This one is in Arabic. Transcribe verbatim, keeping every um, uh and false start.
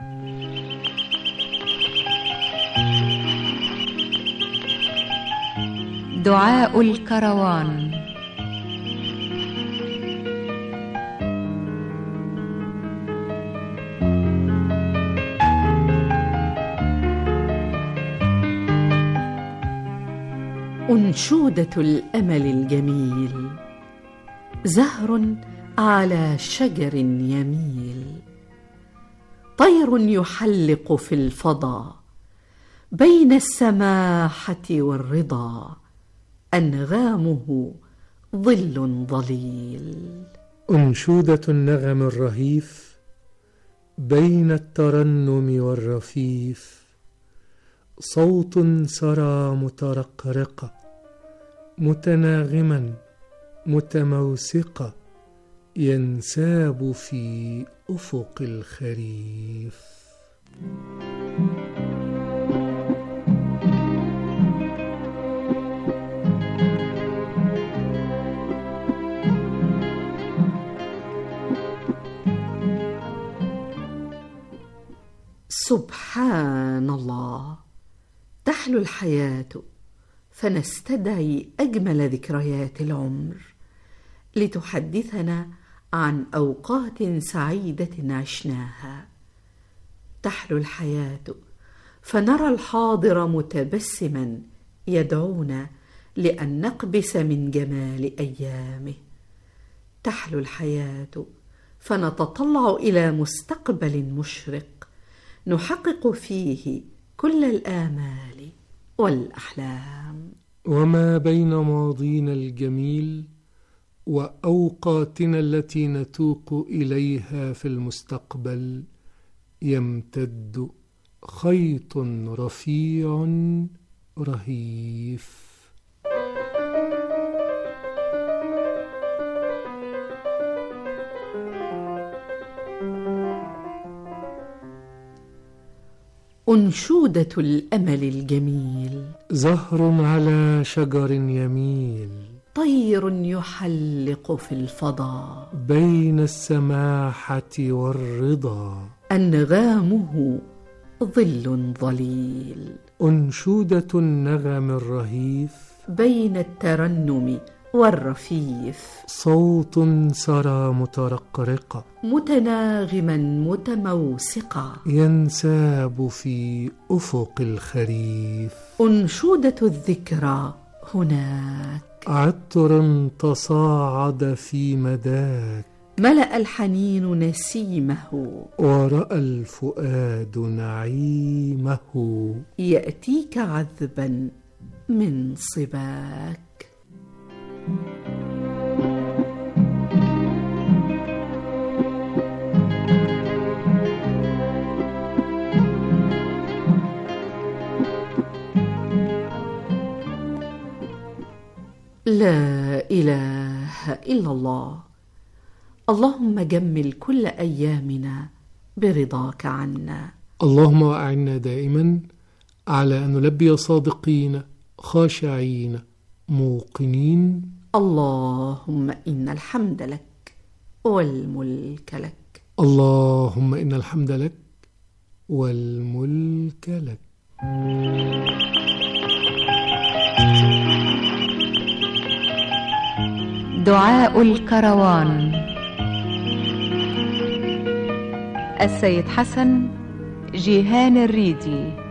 دعاء الكروان. أنشودة الأمل الجميل، زهر على شجر يميل، طير يحلق في الفضا بين السماحة والرضا، أنغامه ظل ظليل. أنشودة النغم الرهيف بين الترنم والرفيف، صوت سرى مترقرقة متناغما متموسقة، ينساب في أفق الخريف. سبحان الله، تحلو الحياة فنستدعي أجمل ذكريات العمر لتحدثنا عن أوقات سعيدة عشناها. تحلو الحياة فنرى الحاضر متبسما يدعونا لأن نقبس من جمال أيامه. تحلو الحياة فنتطلع إلى مستقبل مشرق نحقق فيه كل الآمال والأحلام. وما بين ماضينا الجميل وأوقاتنا التي نتوق إليها في المستقبل يمتد خيط رفيع رهيف. أنشودة الأمل الجميل، زهر على شجر يميل، طير يحلق في الفضاء بين السماحة والرضا، أنغامه ظل ظليل. أنشودة النغم الرهيف بين الترنم والرفيف، صوت سرى مترقرقة متناغما متموسقة، ينساب في أفق الخريف. أنشودة الذكرى هناك، عطر تصاعد في مداك، ملأ الحنين نسيمه، ورأى الفؤاد نعيمه، يأتيك عذبا من صباك. لا إله إلا الله. اللهم جمل كل أيامنا برضاك عنا. اللهم أعنا دائما على أن نلبي صادقين خاشعين موقنين. اللهم إن الحمد لك والملك لك. اللهم إن الحمد لك والملك لك. دعاء الكروان. السيد حسن جيهان الريدي.